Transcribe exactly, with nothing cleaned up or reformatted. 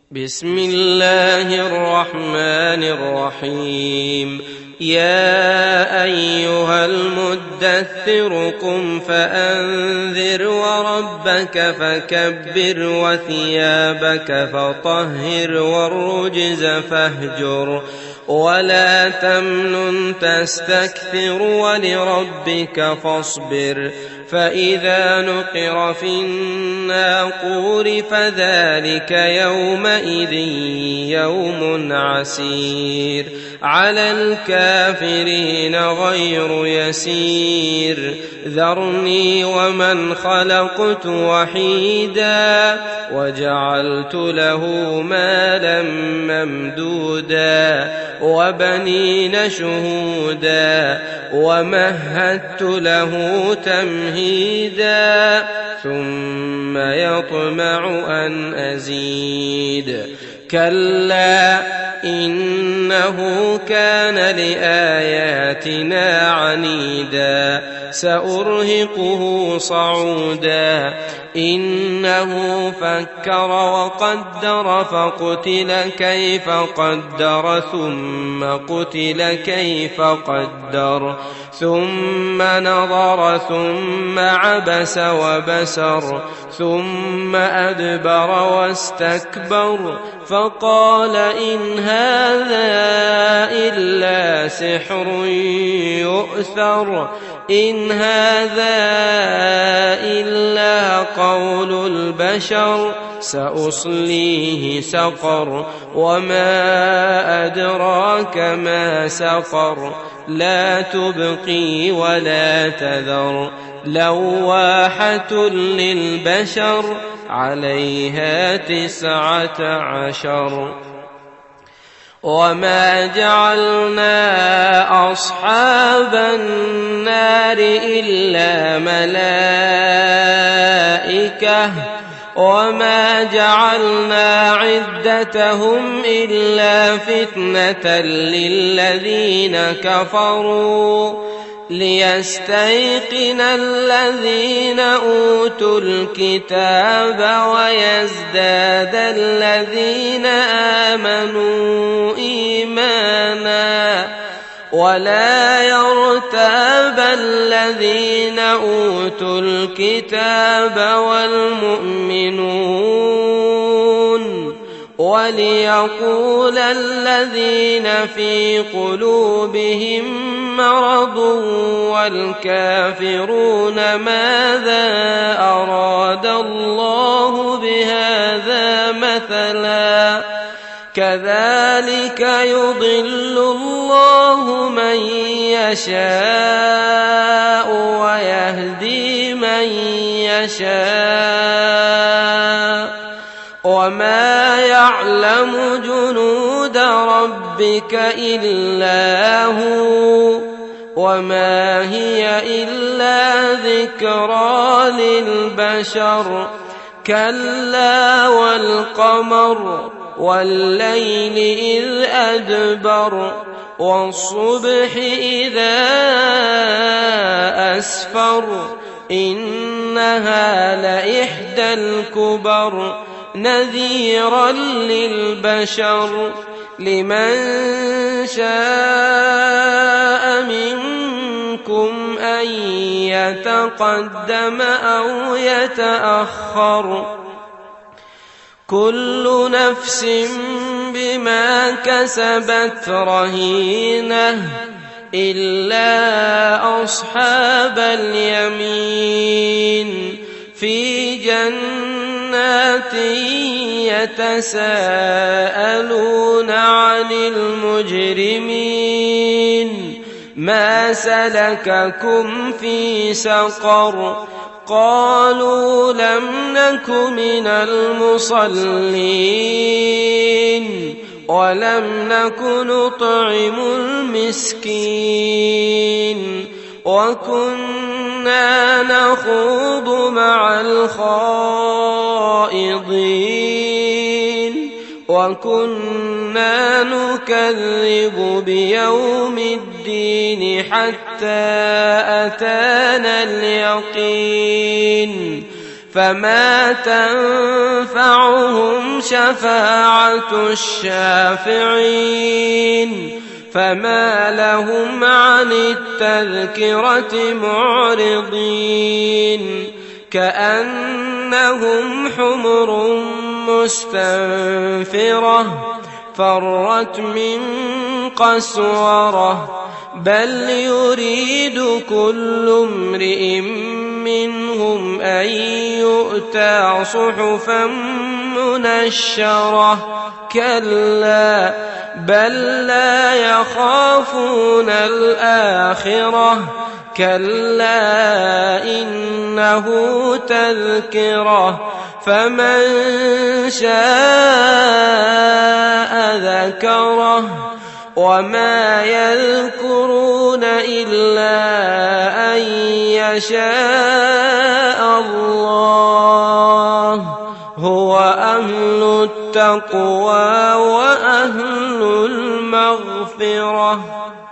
بسم الله الرحمن الرحيم. يا أيها المدثر قم فأنذر وربك فكبر وثيابك فطهر والرجز فاهجر ولا تمنن تستكثر ولربك فاصبر فإذا نقر في الناقور فذلك يومئذ يوم عسير على الكافرين غير يسير ذرني ومن خلقت وحيدا وجعلت له مالا ممدودا وبنين شهودا ومهدت له تمهيدا ثم يطمع أن أزيد كلا إنه كان لآياتنا عنيدا سأرهقه صعودا إنه فكر وقدر فقتل كيف قدر ثم قتل كيف قدر ثم نظر ثم عبس وبسر ثم أدبر واستكبر فقال إن هذا إلا سحر يؤثر إن هذا إلا قول البشر سأصليه سقر وما أدراك ما سقر لا تبقي ولا تذر لواحة للبشر عليها تسعة عشر وما جعلنا أصحاب النار إلا ملائكة وما جعلنا عدتهم إلا فتنة للذين كفروا ليستيقن الذين أوتوا الكتاب ويزداد الذين آمنوا إيمانا ولا يرتاب الذين أوتوا الكتاب والمؤمنون وليقول الذين في قلوبهم مرض والكافرون ماذا أراد الله بهذا مثلا كذلك يضل الله من يشاء ويهدي من يشاء وما يعلم جنود ربك إلا هو وما هي إلا ذكرى للبشر كلا والقمر والليل إذ أدبر والصبح إذا أسفر إنها لإحدى الكبر نذيرا للبشر لمن شاء منكم أن يتقدم أو يتأخر كل نفس بما كسبت رهينة إلا أصحاب اليمين في جنات يتساءلون عن المجرمين ما سلككم في سقر قالوا لم نك من المصلين ولم نك نطعم المسكين وكنا نخوض مع الخائضين وكنا نكذب بيوم الدين حتى أتانا اليقين فما تنفعهم شفاعة الشافعين فما لهم عن التذكرة معرضين كأنهم حمر مستنفرة فرت من قسورة بل يريد كل امرئ منهم أن يؤتى صحفا منشرة كلا بل لا يخافون الآخرة كلا إنه تذكرة فمن شاء ذكره وما يذكرون إلا أن يشاء الله هو أهل التقوى وأهل المغفرة.